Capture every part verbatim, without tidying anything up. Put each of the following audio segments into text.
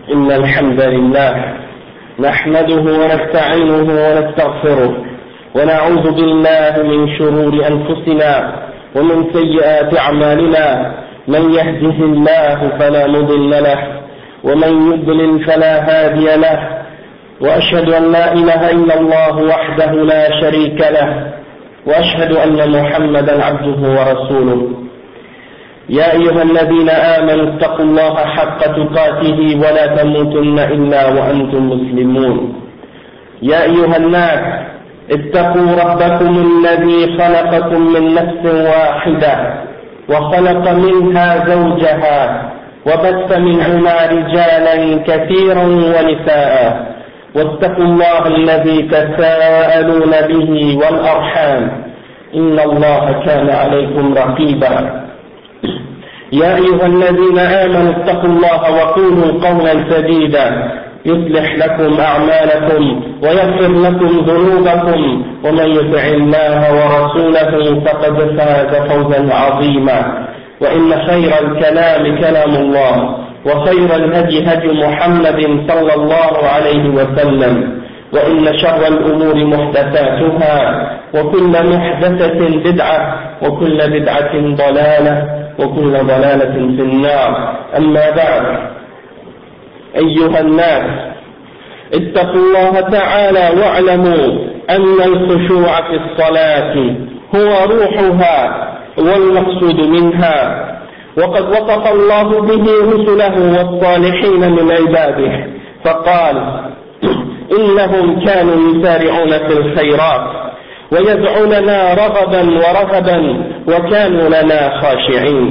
إن الحمد لله نحمده ونستعينه ونستغفره ونعوذ بالله من شرور أنفسنا ومن سيئات أعمالنا. من يهده الله فلا مضل له ومن يضلل فلا هادي له، وأشهد أن لا إله إلا الله وحده لا شريك له، وأشهد أن محمدا عبده ورسوله. يا أيها الذين آمنوا اتقوا الله حق تقاته ولا تموتن إلا وأنتم مسلمون. يا أيها الناس اتقوا ربكم الذي خلقكم من نفس واحدة وخلق منها زوجها وبث منهما رجالا كثيرا ونساء، واتقوا الله الذي تساءلون به والأرحام إن الله كان عليكم رقيبا. يا أيها الذين آمنوا اتقوا الله وقولوا قولا سديدا يصلح لكم أعمالكم ويغفر لكم ذنوبكم، ومن يطع الله ورسوله فقد فاز فوزا عظيما. وإن خير الكلام كلام الله، وخير الهدي هدي محمد صلى الله عليه وسلم، وإن شر الأمور محدثاتها، وكل محدثة بدعة، وكل بدعة ضلالة، وكل ضلالة في النار. أما بعد، أيها الناس اتقوا الله تعالى واعلموا أن الخشوع في الصلاة هو روحها والمقصود منها، وقد وصف الله به رسله والصالحين من عباده فقال: إنهم كانوا يسارعون في الخيرات ويدعوننا رغبا ورهبا وكانوا لنا خاشعين.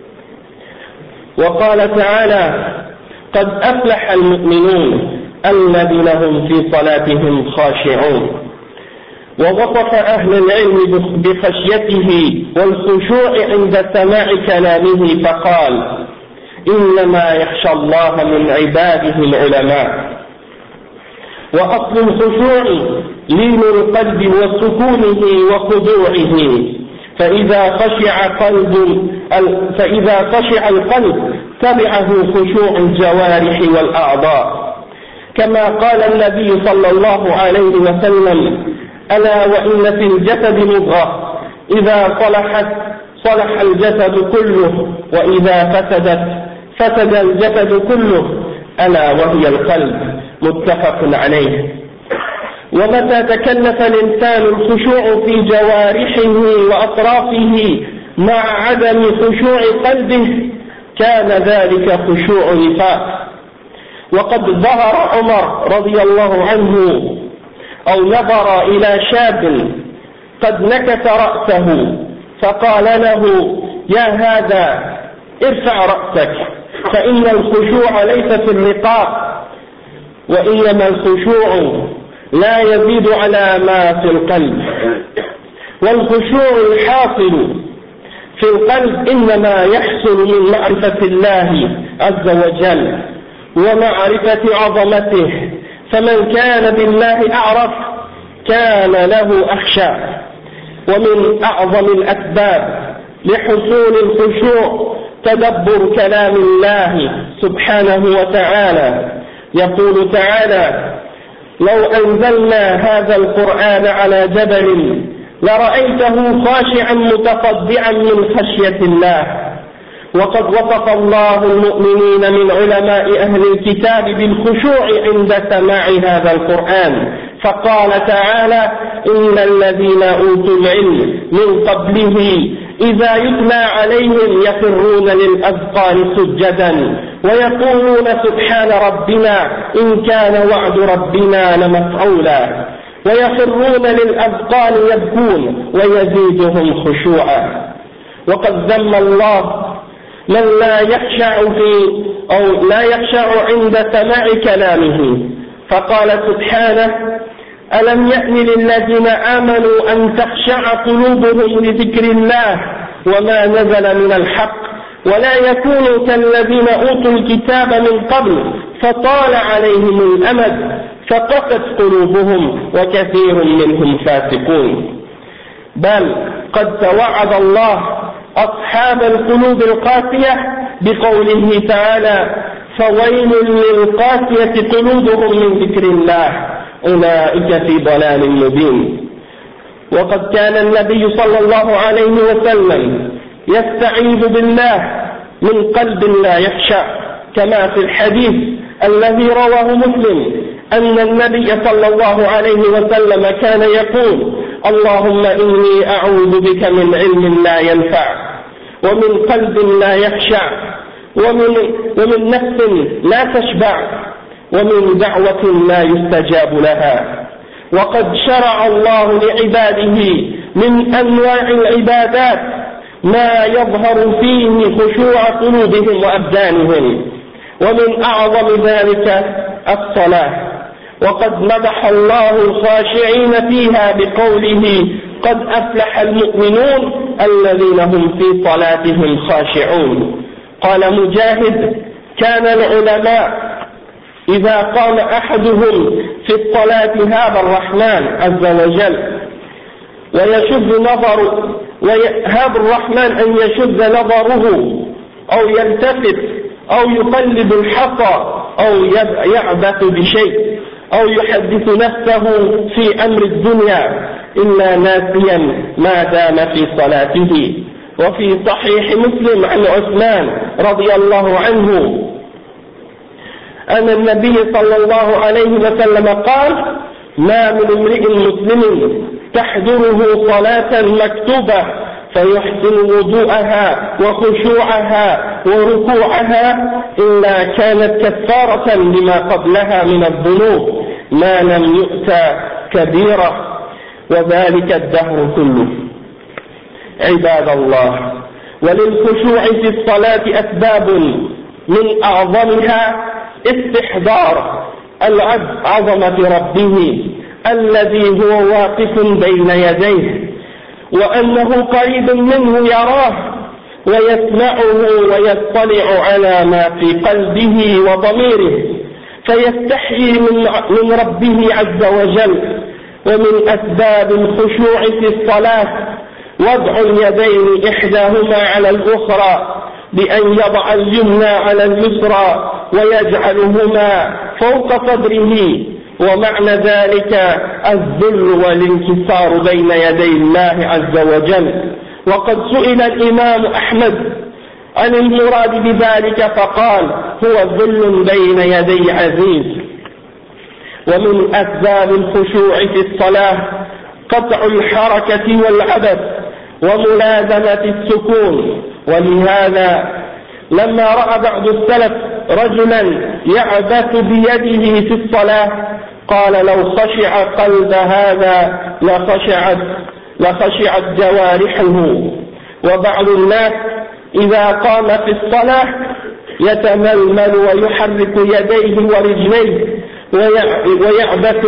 وقال تعالى: قد أفلح المؤمنون الذين هم في صلاتهم خاشعون. ووصف أهل العلم بخشيته والخشوع عند سماع كلامه فقال: إنما يخشى الله من عباده العلماء. وأصل الخشوع لين القلب وسكونه وخضوعه، فإذا خشع قلب فإذا خشع القلب تبعه خشوع الجوارح والأعضاء، كما قال النبي صلى الله عليه وسلم: ألا وإن في الجسد مضغة إذا صلحت صلح الجسد كله، وإذا فسدت فسد الجسد كله، ألا وهي القلب. متفق عليه. ومتى تكلف الإنسان الخشوع في جوارحه وأطرافه مع عدم خشوع قلبه كان ذلك خشوع نفاق. وقد ظهر عمر رضي الله عنه أو نظر إلى شاب قد نكت رأسه فقال له: يا هذا ارفع رأسك، فإن الخشوع ليس في الرقاب، وإنما الخشوع لا يزيد على ما في القلب. والخشوع الحاصل في القلب إنما يحصل من معرفة الله عز وجل ومعرفة عظمته، فمن كان بالله أعرف كان له أخشى. ومن أعظم الأسباب لحصول الخشوع تدبر كلام الله سبحانه وتعالى. يقول تعالى: لو أنزلنا هذا القرآن على جبل لرأيته خاشعا متصدعا من خشية الله. وقد وصف الله المؤمنين من علماء أهل الكتاب بالخشوع عند سماع هذا القرآن، فقال تعالى: إن الذين أوتوا العلم من قبله إذا يتلى عليهم يخرون للأذقان سجدا ويقولون سبحان ربنا إن كان وعد ربنا لمفعولا، ويخرون للأذقان يبكون ويزيدهم خشوعا. وقد ذم الله من لا يخشع في أو لا يخشع عند سماع كلامه، فقال سبحانه: ألم يأن للذين آمنوا أن تخشع قلوبهم لذكر الله وما نزل من الحق، ولا يكونوا كالذين أوتوا الكتاب من قبل فطال عليهم الأمد فقست قلوبهم وكثير منهم فاسقون. بل قد توعد الله أصحاب القلوب القاسية بقوله تعالى: فويل للقاسية قلوبهم من ذكر الله أولئك في ضلال مبين. وقد كان النبي صلى الله عليه وسلم يستعيذ بالله من قلب لا يخشع، كما في الحديث الذي رواه مسلم أن النبي صلى الله عليه وسلم كان يقول: اللهم إني أعوذ بك من علم لا ينفع، ومن قلب لا يخشع، ومن, ومن نفس لا تشبع، ومن دعوة لا يستجاب لها. وقد شرع الله لعباده من أنواع العبادات ما يظهر فيه خشوع قلوبهم وأبدانهم، ومن أعظم ذلك الصلاة. وقد مدح الله الخاشعين فيها بقوله: قد أفلح المؤمنون الذين هم في صلاتهم خاشعون. قال مجاهد: كان العلماء إذا قام أحدهم في الصلاة هاب الرحمن عز وجل ويشد نظر ويهاب الرحمن أن يشد نظره أو يلتفت أو يقلب الحصى أو يعبث بشيء أو يحدث نفسه في أمر الدنيا إلا ناسيا ما دام في صلاته. وفي صحيح مسلم عن عثمان رضي الله عنه أن النبي صلى الله عليه وسلم قال: ما من امرئ مسلم تحضره صلاة مكتوبة فيحسن وضوءها وخشوعها وركوعها إلا كانت كفارة لما قبلها من الذنوب ما لم يؤتى كبيرة، وذلك الدهر كله. عباد الله، وللخشوع في الصلاة أسباب من أعظمها استحضار العبد عظمة ربه الذي هو واقف بين يديه، وأنه قريب منه يراه ويسمعه ويطلع على ما في قلبه وضميره، فيستحيي من ربه عز وجل. ومن أسباب الخشوع في الصلاة وضع اليدين إحداهما على الأخرى بأن يضع اليمنى على اليسرى ويجعلهما فوق صدره، ومعنى ذلك الذل والانكسار بين يدي الله عز وجل. وقد سئل الإمام أحمد عن المراد بذلك فقال: هو ذل بين يدي عزيز. ومن أسباب الخشوع في الصلاة قطع الحركة والعبث وملازمة السكون. ولهذا لما رأى بعض السلف رجلا يعبث بيده في الصلاة قال: لو خشع قلب هذا لخشعت لخشعت جوارحه. وبعض الناس إذا قام في الصلاة يتململ ويحرك يديه ورجليه ويعبث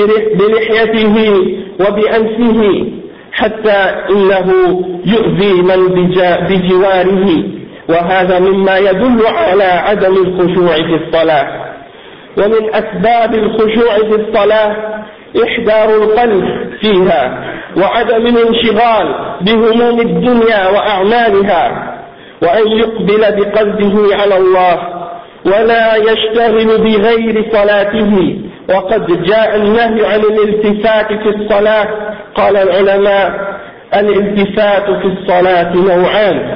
بلحيته وبأنفه حتى إنه يؤذي من بجواره، وهذا مما يدل على عدم الخشوع في الصلاة. ومن أسباب الخشوع في الصلاة إحضار القلب فيها وعدم الانشغال بهموم الدنيا وأعمالها، وأن يقبل بقلبه على الله ولا يشتغل بغير صلاته. وقد جاء النهي عن الالتفات في الصلاة. قال العلماء: الالتفات في الصلاة نوعان: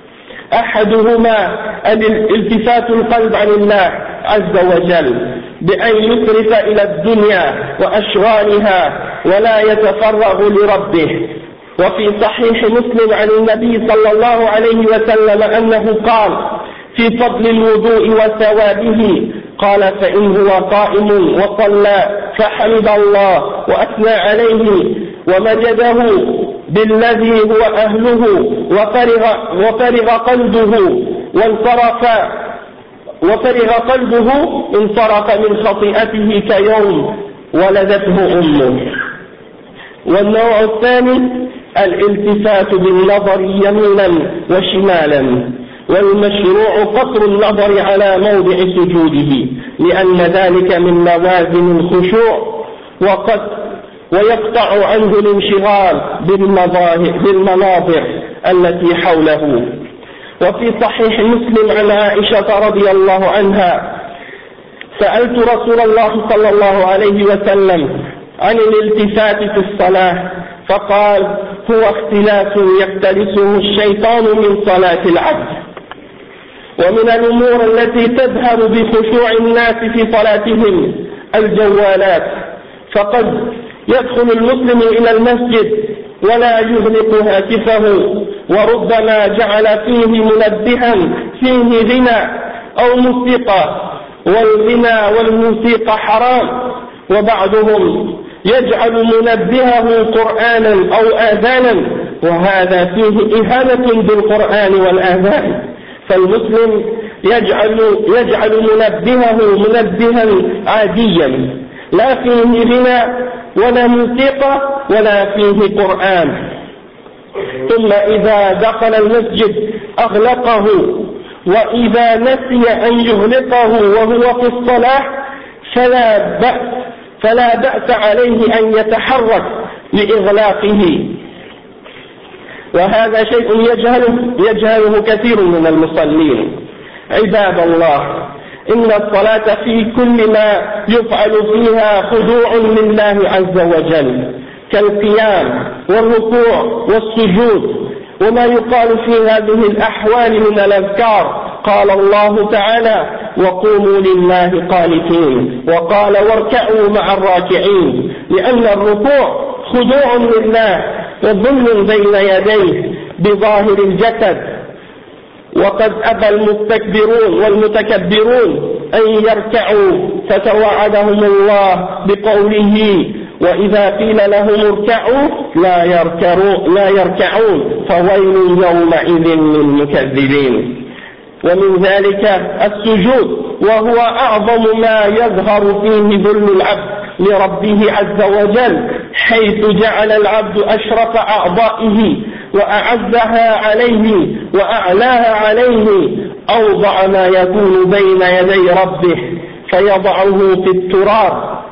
أحدهما الالتفات القلب عن الله عز وجل بأن يصرف إلى الدنيا وأشغالها ولا يتفرغ لربه. وفي صحيح مسلم عن النبي صلى الله عليه وسلم أنه قال في فضل الوضوء وثوابه: قال: فإن هو قائم وصلى فحمد الله وأثنى عليه ومجده بالذي هو أهله وفرغ, وفرغ قلبه وانصرف وفرغ قلبه انصرف من خطيئته كيوم ولدته أمه. والنوع الثاني الالتفات بالنظر يمينا وشمالا، والمشروع قصر النظر على موضع سجوده لأن ذلك من لوازم الخشوع، وقد ويقطع عنه الانشغال بالمناظر التي حوله. وفي صحيح مسلم عن عائشة رضي الله عنها: سألت رسول الله صلى الله عليه وسلم عن الالتفات في الصلاة فقال: هو اختلاس يختلسه الشيطان من صلاة العبد. ومن الأمور التي تظهر بخشوع الناس في صلاتهم الجوالات، فقد يدخل المسلم إلى المسجد ولا يغلق هاتفه، وربما جعل فيه منبها فيه غنى أو موسيقى، والغنى والموسيقى حرام. وبعضهم يجعل منبهه قرآنا أو آذانا، وهذا فيه إهانة بالقرآن والآذان. فالمسلم يجعل, يجعل منبهه منبها عاديا لا فيه غنى ولا موسيقى ولا فيه قرآن، ثم إذا دخل المسجد أغلقه، وإذا نسي أن يغلقه وهو في الصلاة فلا بأس, فلا بأس عليه أن يتحرك لإغلاقه، وهذا شيء يجهله, يجهله كثير من المصلين. عباد الله، إن الصلاة في كل ما يفعل فيها خضوع لله عز وجل، كالقيام والركوع والسجود وما يقال في هذه الأحوال من الأذكار. قال الله تعالى: وقوموا لله قانتين، وقال: واركعوا مع الراكعين، لأن الركوع خضوع لله وظل بين يديه بظاهر الجسد. وقد أبى المستكبرون والمتكبرون أن يركعوا، فتوعدهم الله بقوله: وإذا قيل لهم اركعوا لا يركعون, لا يركعون فويل يومئذ للمكذبين. ومن ذلك السجود، وهو أعظم ما يظهر فيه ذل العبد لربه عز وجل، حيث جعل العبد أشرف أعضائه وأعزها عليه وأعلاها عليه أوضع ما يكون بين يدي ربه، فيضعه في التراب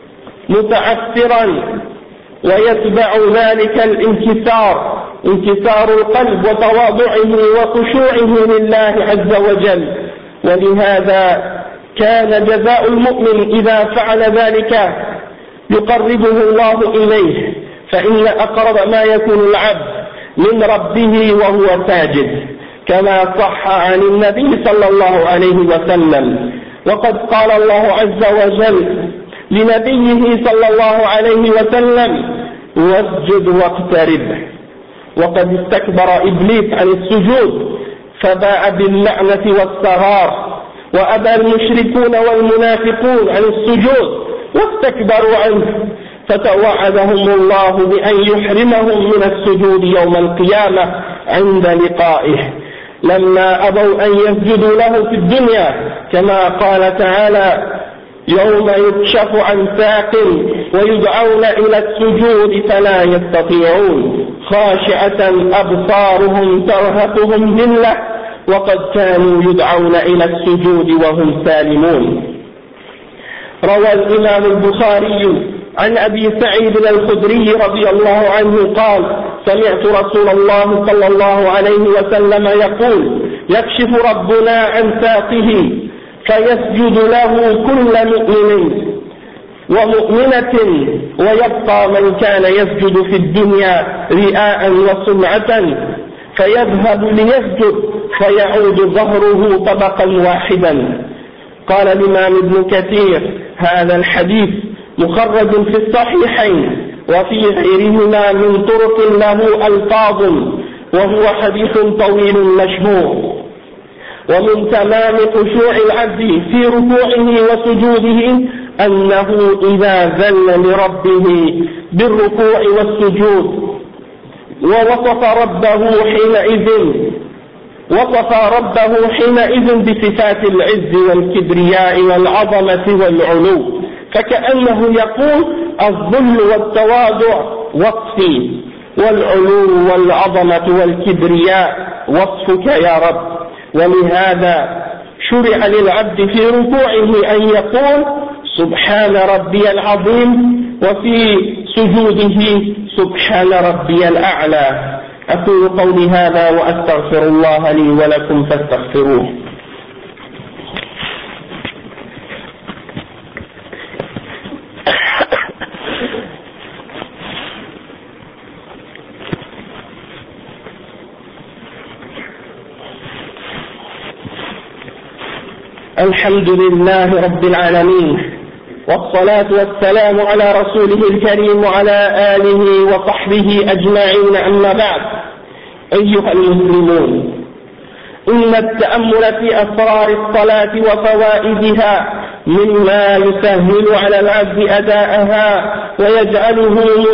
متعثرا، ويتبع ذلك الانكسار انكسار القلب وتواضعه وخشوعه لله عز وجل. ولهذا كان جزاء المؤمن إذا فعل ذلك يقربه الله إليه، فإن أقرب ما يكون العبد من ربه وهو ساجد، كما صح عن النبي صلى الله عليه وسلم. وقد قال الله عز وجل لنبيه صلى الله عليه وسلم: واسجد واقترب. وقد استكبر إبليس عن السجود فباء باللعنة والصغار، وأبى المشركون والمنافقون عن السجود واستكبروا عنه، فتوعدهم الله بأن يحرمهم من السجود يوم القيامة عند لقائه، لما أبوا أن يسجدوا له في الدنيا، كما قال تعالى: يوم يكشف عن ساق ويدعون إلى السجود فلا يستطيعون، خاشعة أبصارهم ترهقهم ذلة وقد كانوا يدعون إلى السجود وهم سالمون. روى الإمام البخاري عن أبي سعيد الخدري رضي الله عنه قال: سمعت رسول الله صلى الله عليه وسلم يقول: يكشف ربنا عن ساقه فيسجد له كل مؤمن ومؤمنة، ويبقى من كان يسجد في الدنيا رئاء وسمعة فيذهب ليسجد فيعود ظهره طبقا واحدا. قال الإمام ابن كثير: هذا الحديث مخرج في الصحيحين وفي غيرهما من طرق له ألفاظ، وهو حديث طويل مشهور. ومن تمام خشوع العبد في ركوعه وسجوده أنه إذا ذل لربه بالركوع والسجود ووصف ربه حينئذ وصف ربه حينئذ بصفات العز والكبرياء والعظمة والعلو، فكأنه يقول: الذل والتواضع وصفي، والعلو والعظمة والكبرياء وصفك يا رب. ولهذا شرع للعبد في ركوعه أن يقول: سبحان ربي العظيم، وفي سجوده: سبحان ربي الأعلى. أقول قولي هذا وأستغفر الله لي ولكم فاستغفروه. الحمد لله رب العالمين، والصلاة والسلام على رسوله الكريم وعلى آله وصحبه أجمعين، أما بعد. أيها المسلمون، إن التأمل في أسرار الصلاة وفوائدها مما يسهل على العبد أداءها ويجعله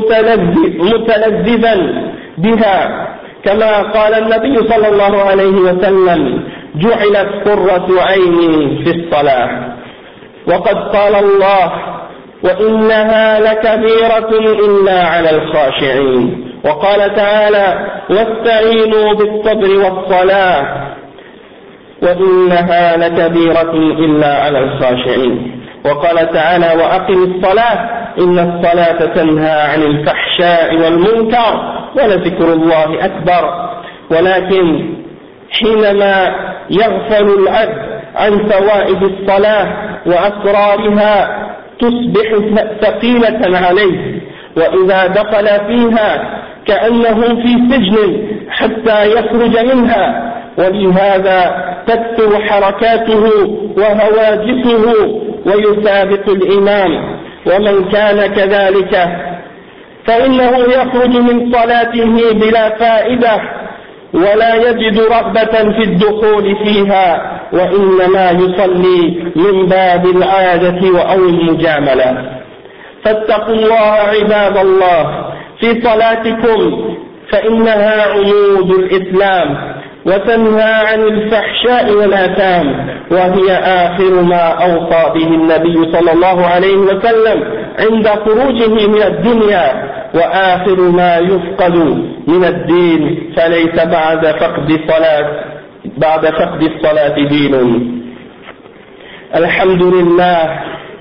متلذذا بها، كما قال النبي صلى الله عليه وسلم: جعلت قرة عيني في الصلاة. وقد قال الله: وإنها لكبيرة إلا على الخاشعين. وقال تعالى: واستعينوا بالصبر والصلاة وإنها لكبيرة إلا على الخاشعين. وقال تعالى: وأقم الصلاة إن الصلاة تنهى عن الفحشاء والمنكر ولذكر الله أكبر. ولكن حينما يغفل العبد عن فوائد الصلاة وأسرارها تصبح ثقيلة عليه، وإذا دخل فيها كأنه في سجن حتى يخرج منها، ولهذا تكثر حركاته وهواجسه ويسابق الإمام. ومن كان كذلك فإنه يخرج من صلاته بلا فائدة ولا يجد رغبة في الدخول فيها، وإنما يصلي من باب العادة أو المجاملة. فاتقوا الله عباد الله في صلاتكم، فإنها عمود الإسلام وتنهى عن الفحشاء والآثام، وهي آخر ما أوصى به النبي صلى الله عليه وسلم عند خروجه من الدنيا، وآخر ما يفقد من الدين، فليس بعد فقد الصلاة بعد فقد الصلاة دين. Alhamdulillah,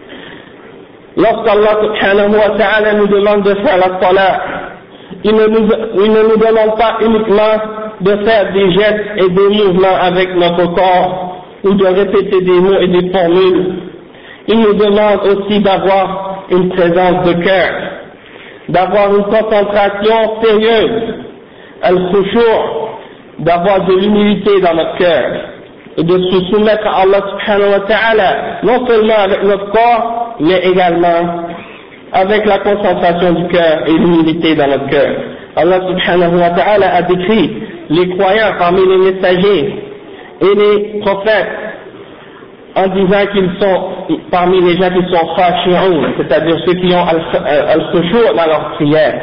lorsqu'Allah subhanahu wa ta'ala nous demande de faire la salat, il ne nous, il ne nous demande pas uniquement de faire des gestes et des mouvements avec notre corps ou de répéter des mots et des formules. Il nous demande aussi d'avoir une présence de cœur, d'avoir une concentration sérieuse, al-khushu', d'avoir de l'humilité dans notre cœur et de se soumettre à Allah subhanahu wa ta'ala, non seulement avec notre corps, mais également avec la concentration du cœur et l'humilité dans notre cœur. Allah subhanahu wa ta'ala a décrit les croyants parmi les messagers et les prophètes en disant qu'ils sont parmi les gens qui sont khashi'un, c'est-à-dire ceux qui ont al-khushu' dans leur prière.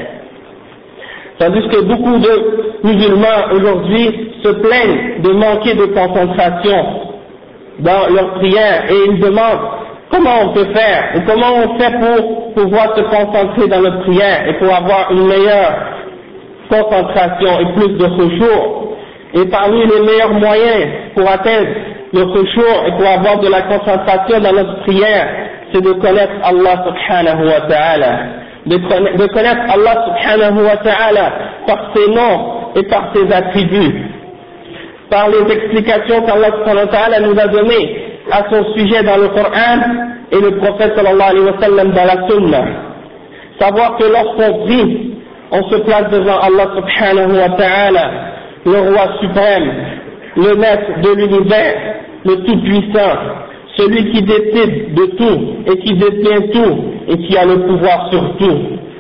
Tandis que beaucoup de musulmans aujourd'hui se plaignent de manquer de concentration dans leur prière, et ils demandent comment on peut faire, et comment on fait pour pouvoir se concentrer dans notre prière et pour avoir une meilleure concentration et plus de khushu'. Et parmi les meilleurs moyens pour atteindre le khushu' et pour avoir de la concentration dans notre prière, c'est de connaître Allah subhanahu wa ta'ala. De connaître, de connaître Allah subhanahu wa ta'ala par ses noms et par ses attributs, par les explications qu'Allah subhanahu wa ta'ala nous a données à son sujet dans le Coran et le prophète sallallahu alayhi wa sallam dans la Sunna. Savoir que lorsqu'on prie, on se place devant Allah subhanahu wa ta'ala, le roi suprême, le maître de l'univers, le tout-puissant, celui qui décide de tout et qui détient tout et qui a le pouvoir sur tout.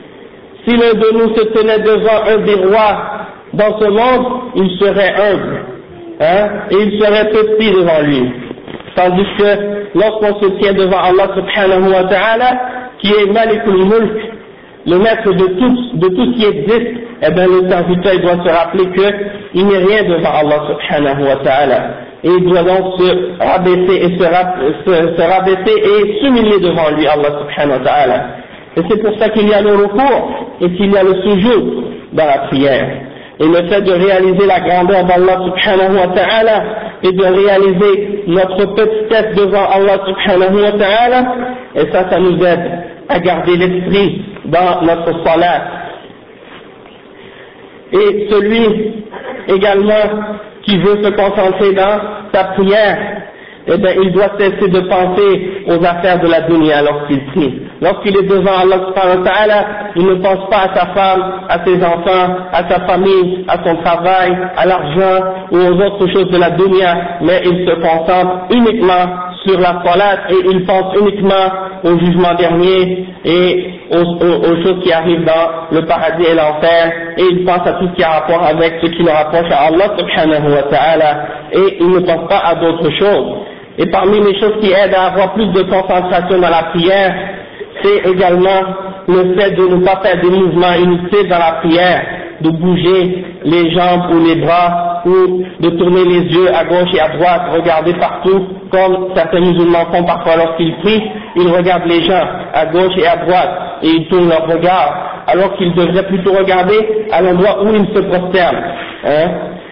Si l'un de nous se tenait devant un des rois dans ce monde, il serait humble, hein, et il serait petit devant lui. Tandis que lorsqu'on se tient devant Allah subhanahu wa ta'ala, qui est Malikul Mulk, le maître de tout, de tout ce qui existe, eh bien le serviteur doit se rappeler qu'il n'est rien devant Allah subhanahu wa ta'ala. Et il doit donc se rabaisser et se, se, se rabaisser et s'humilier devant lui, Allah subhanahu wa ta'ala. Et c'est pour ça qu'il y a le recours et qu'il y a le sujoud dans la prière. Et le fait de réaliser la grandeur d'Allah subhanahu wa ta'ala et de réaliser notre petitesse devant Allah subhanahu wa ta'ala, et ça, ça nous aide à garder l'esprit dans notre salat. Et celui également qui veut se concentrer dans sa prière, eh bien, il doit cesser de penser aux affaires de la dunya lorsqu'il prie. Lorsqu'il est devant Allah subhanahu wa ta'ala, il ne pense pas à sa femme, à ses enfants, à sa famille, à son travail, à l'argent ou aux autres choses de la dunya, mais il se concentre uniquement sur la salat et il pense uniquement au jugement dernier et aux, aux, aux choses qui arrivent dans le paradis et l'enfer, et il pense à tout ce qui a rapport avec ce qui le rapproche à Allah subhanahu wa ta'ala, et il ne pense pas à d'autres choses. Et parmi les choses qui aident à avoir plus de concentration dans la prière, c'est également le fait de ne pas faire des mouvements inutiles dans la prière, de bouger les jambes ou les bras, ou de tourner les yeux à gauche et à droite, regarder partout, comme certains musulmans font parfois lorsqu'ils prient. Ils regardent les gens à gauche et à droite, et ils tournent leur regard, alors qu'ils devraient plutôt regarder à l'endroit où ils se prosternent. Hein.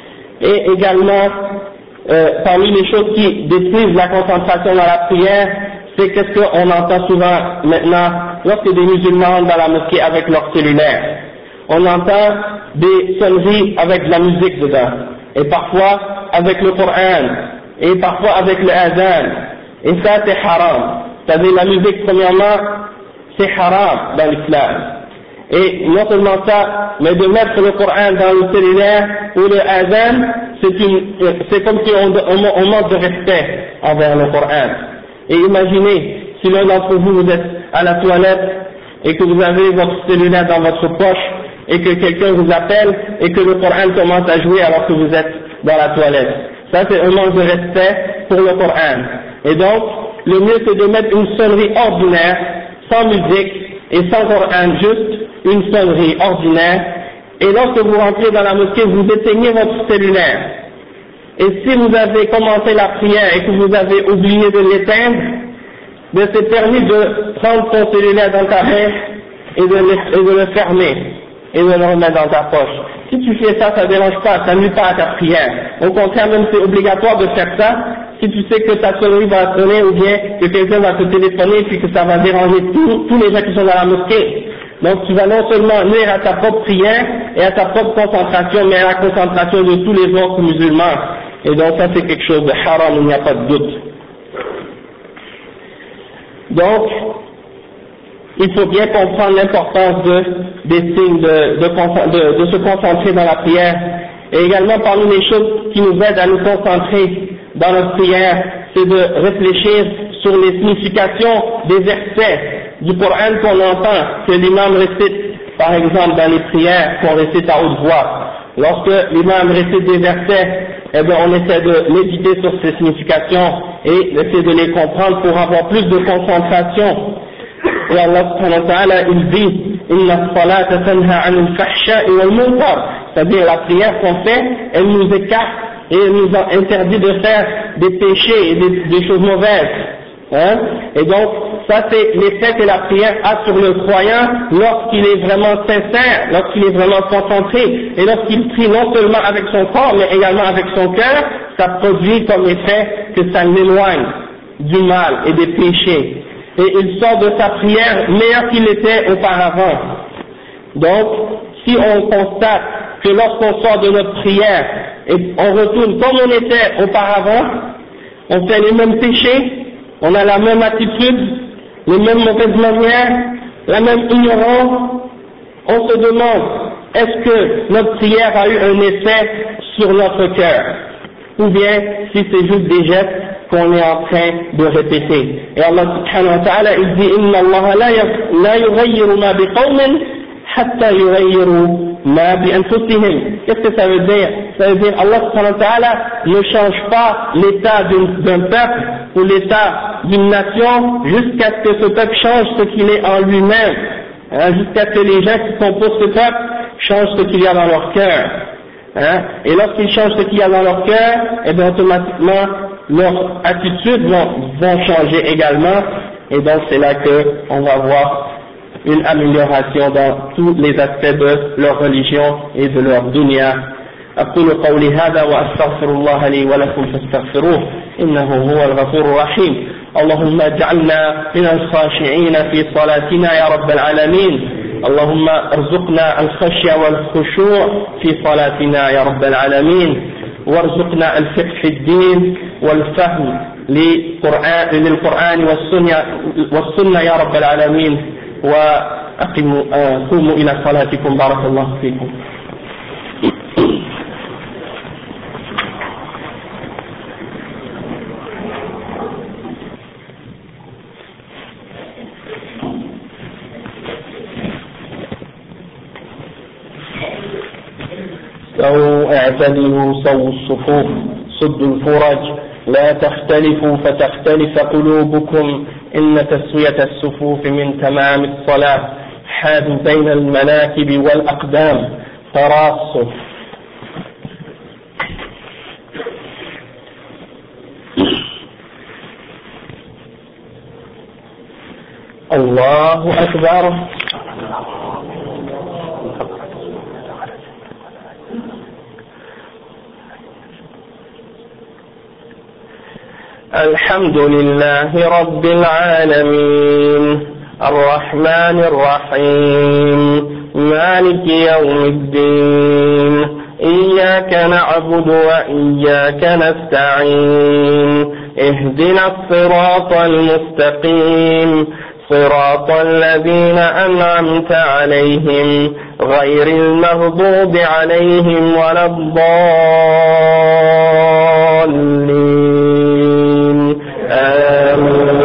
Et également, euh, parmi les choses qui détruisent la concentration dans la prière, c'est qu'est-ce qu'on entend souvent maintenant lorsque des musulmans rentrent dans la mosquée avec leur cellulaire. On entend des sonneries avec de la musique dedans, et parfois avec le Coran, et parfois avec le adhan, et ça c'est haram. C'est-à-dire la musique, premièrement, c'est haram dans l'islam. Et non seulement ça, mais de mettre le Coran dans le cellulaire ou le adhan, c'est, une, c'est comme si on, on, on manque de respect envers le Coran. Et imaginez, si l'un d'entre vous, vous êtes à la toilette et que vous avez votre cellulaire dans votre poche et que quelqu'un vous appelle et que le Coran commence à jouer alors que vous êtes dans la toilette. Ça, c'est un manque de respect pour le Coran. Et donc, le mieux c'est de mettre une sonnerie ordinaire, sans musique et sans Coran, juste une sonnerie ordinaire. Et lorsque vous rentrez dans la mosquée, vous éteignez votre cellulaire. Et si vous avez commencé la prière et que vous avez oublié de l'éteindre, ben c'est permis de prendre ton cellulaire dans ta main et de, le, et de le fermer et de le remettre dans ta poche. Si tu fais ça, ça ne dérange pas, ça nuit pas à ta prière. Au contraire, même c'est obligatoire de faire ça si tu sais que ta sonnerie va sonner ou bien que quelqu'un va te téléphoner puis que ça va déranger tous, tous les gens qui sont dans la mosquée. Donc tu vas non seulement nuire à ta propre prière et à ta propre concentration, mais à la concentration de tous les autres musulmans. Et donc ça c'est quelque chose de haram, il n'y a pas de doute. Donc, il faut bien comprendre l'importance de, des signes de, de, de, de se concentrer dans la prière. Et également parmi les choses qui nous aident à nous concentrer dans notre prière, c'est de réfléchir sur les significations des versets du Coran qu'on entend, que l'imam récite, par exemple dans les prières qu'on récite à haute voix. Lorsque l'imam récite des versets, eh bien on essaie de méditer sur ces significations et d'essayer de les comprendre pour avoir plus de concentration. Et Allah subhanahu wa ta'ala, il dit Inna salata tanha anil fahsha'i wal munkar, c'est-à-dire la prière qu'on fait, elle nous écarte et elle nous interdit de faire des péchés et des, des choses mauvaises. Hein? Et donc, ça c'est l'effet que la prière a sur le croyant lorsqu'il est vraiment sincère, lorsqu'il est vraiment concentré, et lorsqu'il prie non seulement avec son corps, mais également avec son cœur, ça produit comme effet que ça l'éloigne du mal et des péchés. Et il sort de sa prière meilleur qu'il était auparavant. Donc, si on constate que lorsqu'on sort de notre prière et on retourne comme on était auparavant, on fait les mêmes péchés, on a la même attitude, les mêmes mauvaises manières, la même ignorance, on se demande, est-ce que notre prière a eu un effet sur notre cœur? Ou bien, si c'est juste des gestes qu'on est en train de répéter. Et Allah subhanahu wa ta'ala, il dit, Inna Allah la yughayyiru ma biqawmin hatta yughayyiru ma bi anfusihim. Qu'est-ce que ça veut dire? Ça veut dire, Allah subhanahu wa ta'ala ne change pas l'état d'un peuple ou l'état d'une nation jusqu'à ce que ce peuple change ce qu'il est en lui-même. Hein, jusqu'à ce que les gens qui composent ce peuple changent ce qu'il y a dans leur cœur. Hein, et lorsqu'ils changent ce qu'il y a dans leur cœur, et bien automatiquement leurs attitudes vont, vont changer également, et donc c'est là qu'on va voir une amélioration dans tous les aspects de leur religion et de leur dunya. أقول قولي هذا وأستغفر الله لي ولكم فاستغفروه إنه هو الغفور الرحيم. اللهم اجعلنا من الخاشعين في صلاتنا يا رب العالمين اللهم ارزقنا الخشية والخشوع في صلاتنا يا رب العالمين، وارزقنا الفقه في الدين والفهم للقرآن والسنة, والسنة يا رب العالمين. وأقيموا قوموا إلى صلاتكم بارك الله فيكم. سووا اعتدلوا سووا الصفوف سدوا الفرج لا تختلفوا فتختلف قلوبكم إن تسوية الصفوف من تمام الصلاة. حاذوا بين المناكب والأقدام تراصوا. الله أكبر. الحمد لله رب العالمين الرحمن الرحيم مالك يوم الدين إياك نعبد وإياك نستعين اهدنا الصراط المستقيم صراط الذين أنعمت عليهم غير المغضوب عليهم ولا الضالين آمين.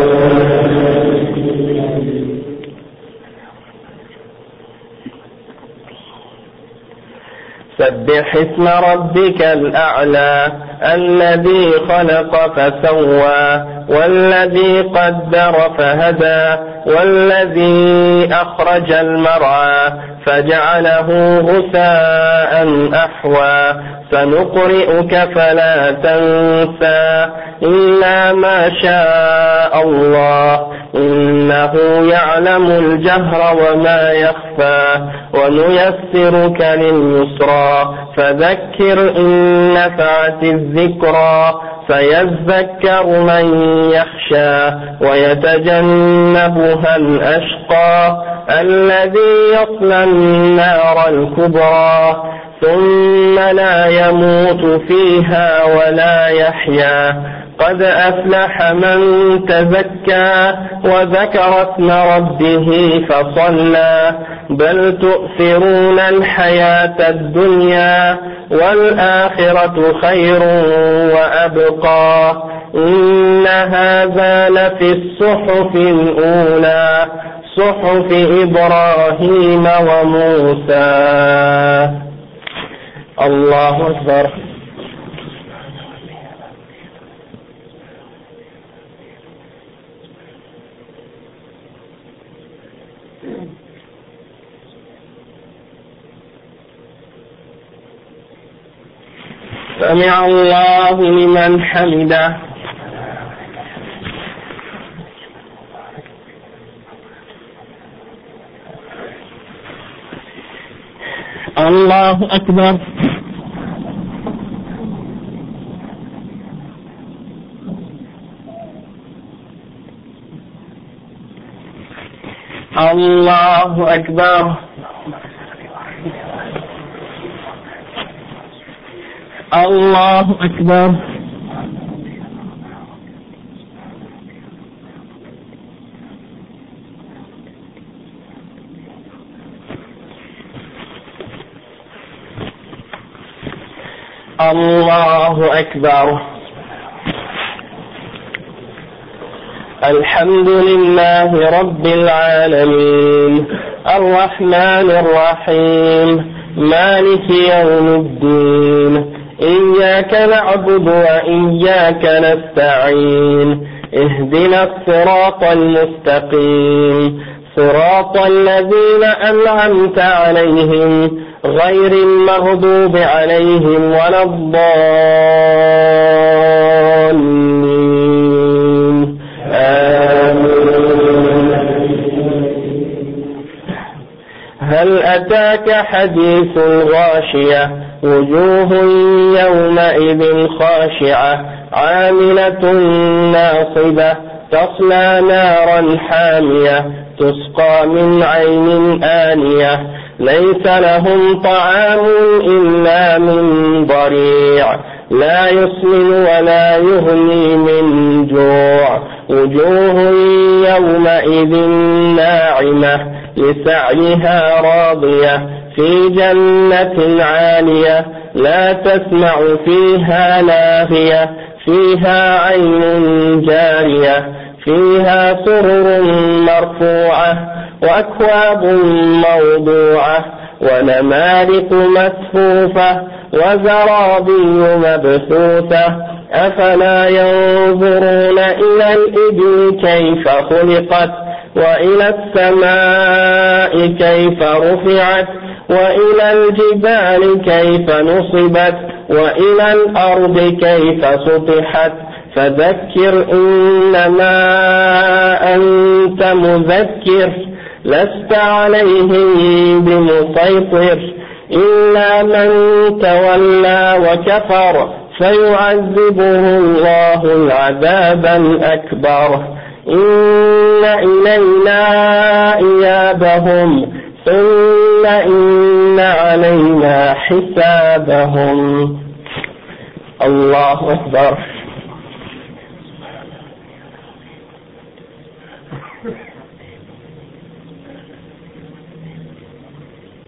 سبح اسم ربك الأعلى الذي خلق فسوى والذي قدر فهدى والذي أخرج المرعى فجعله غثاء أحوى سنقرئك فلا تنسى إلا ما شاء الله إنه يعلم الجهر وما يخفى ونيسرك لليسرى فذكر إن نفعت الذكرى فيذكر من يخشى ويتجنبها الأشقى الذي يصلى النار الكبرى ثم لا يموت فيها ولا يحيا قد أفلح من تزكى وذكر اسم ربه فصلى بل تؤثرون الحياة الدنيا والآخرة خير وأبقى إن هذا لفي الصحف الأولى صحف إبراهيم وموسى. الله أكبر. سمع الله لمن حمده. الله أكبر. الله أكبر. الله أكبر. الله أكبر. الحمد لله رب العالمين الرحمن الرحيم مالك يوم الدين إياك نعبد وإياك نستعين اهدنا الصراط المستقيم صراط الذين أنعمت عليهم غير المغضوب عليهم ولا الضالين آمين. هل أتاك حديث الغاشية وجوه يومئذ خاشعة عاملة ناصبة تصلى نارا حامية تسقى من عين آنية ليس لهم طعام إلا من ضريع لا يسمن ولا يغني من جوع وجوه يومئذ ناعمة لسعيها راضية في جنة عالية لا تسمع فيها لاغية فيها عين جارية فيها سرر مرفوعة وأكواب موضوعة ونمارق مسفوفة وزرابي مبثوثة أفلا ينظرون إلى الإبل كيف خلقت وإلى السماء كيف رفعت وإلى الجبال كيف نصبت وإلى الأرض كيف سطحت فذكر إنما أنت مذكر لست عليهم بمسيطر إلا من تولى وكفر فيعذبه الله العذاب الأكبر إن إلينا إيابهم ثم إن علينا حسابهم. الله أكبر.